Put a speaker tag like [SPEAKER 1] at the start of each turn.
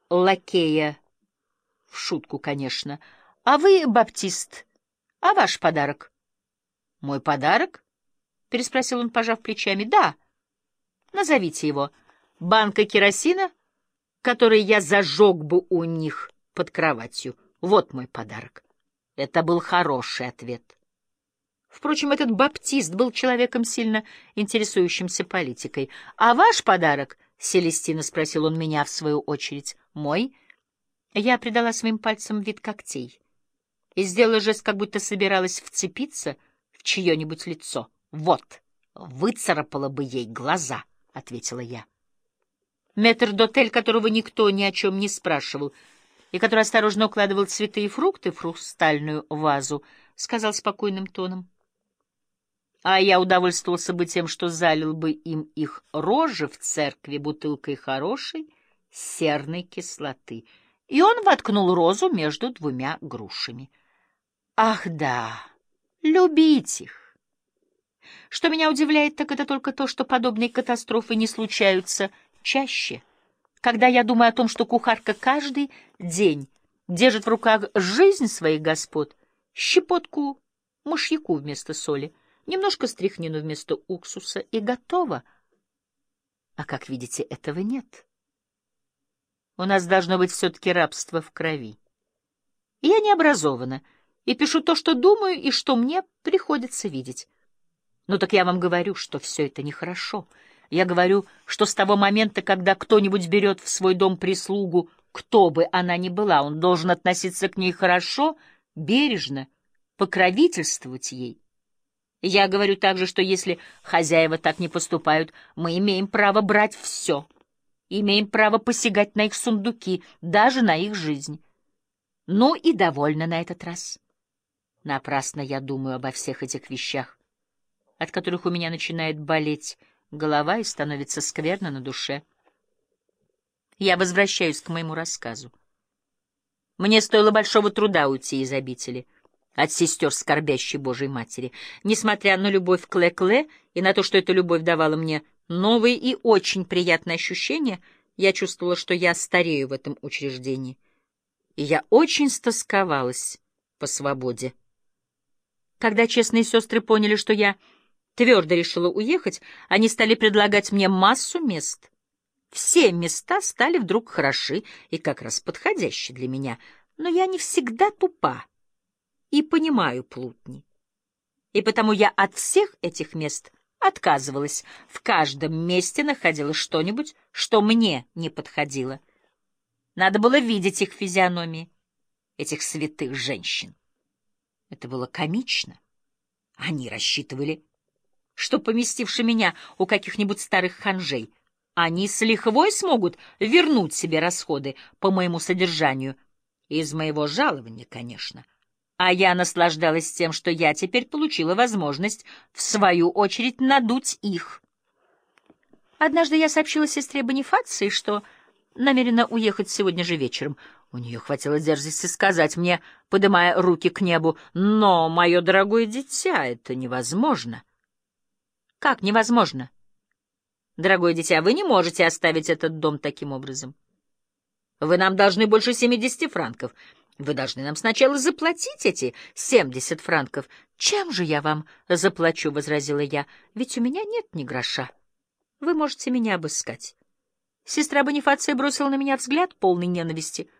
[SPEAKER 1] лакея, в шутку, конечно. А вы баптист. А ваш подарок? Мой подарок? Переспросил он, пожав плечами. Да. Назовите его. Банка керосина, который я зажег бы у них под кроватью. Вот мой подарок. Это был хороший ответ. Впрочем, этот баптист был человеком, сильно интересующимся политикой. «А ваш подарок?» — Селестина спросил он меня в свою очередь. «Мой?» Я придала своим пальцам вид когтей и сделала жест, как будто собиралась вцепиться в чье-нибудь лицо. «Вот, выцарапала бы ей глаза», — ответила я. Метрдотель, которого никто ни о чем не спрашивал, и который осторожно укладывал цветы и фрукты в хрустальную вазу, сказал спокойным тоном: «А я удовольствовался бы тем, что залил бы им их рожи в церкви бутылкой хорошей серной кислоты». И он воткнул розу между двумя грушами. Ах да, любить их! Что меня удивляет, так это только то, что подобные катастрофы не случаются чаще. Когда я думаю о том, что кухарка каждый день держит в руках жизнь своих господ, щепотку мышьяку вместо соли, немножко стряхнину вместо уксуса, и готово. А, как видите, этого нет. У нас должно быть все-таки рабство в крови. Я не образована и пишу то, что думаю, и что мне приходится видеть. Ну так я вам говорю, что все это нехорошо. Я говорю, что с того момента, когда кто-нибудь берет в свой дом прислугу, кто бы она ни была, он должен относиться к ней хорошо, бережно, покровительствовать ей. Я говорю также, что если хозяева так не поступают, мы имеем право брать все, имеем право посягать на их сундуки, даже на их жизнь. Ну и довольно на этот раз. Напрасно я думаю обо всех этих вещах, от которых у меня начинает болеть голова и становится скверно на душе. Я возвращаюсь к моему рассказу. Мне стоило большого труда уйти из обители, от сестер скорбящей Божией Матери. Несмотря на любовь к Ле-Кле и на то, что эта любовь давала мне новые и очень приятные ощущения, я чувствовала, что я старею в этом учреждении. И я очень стосковалась по свободе. Когда честные сестры поняли, что я твердо решила уехать, они стали предлагать мне массу мест. Все места стали вдруг хороши и как раз подходящи для меня, но я не всегда тупа и понимаю плутни. И потому я от всех этих мест отказывалась. В каждом месте находила что-нибудь, что мне не подходило. Надо было видеть их физиономии, этих святых женщин. Это было комично. Они рассчитывали, что, поместивши меня у каких-нибудь старых ханжей, они с лихвой смогут вернуть себе расходы по моему содержанию, из моего жалования, конечно. А я наслаждалась тем, что я теперь получила возможность, в свою очередь, надуть их. Однажды я сообщила сестре Бонифации, что намерена уехать сегодня же вечером. У нее хватило дерзости сказать мне, подымая руки к небу: «Но, мое дорогое дитя, это невозможно». «Как невозможно?» «Дорогое дитя, вы не можете оставить этот дом таким образом. Вы нам должны больше 70 франков. Вы должны нам сначала заплатить эти 70 франков». «Чем же я вам заплачу?» — возразила я. «Ведь у меня нет ни гроша. Вы можете меня обыскать». Сестра Бонифация бросила на меня взгляд полный ненависти.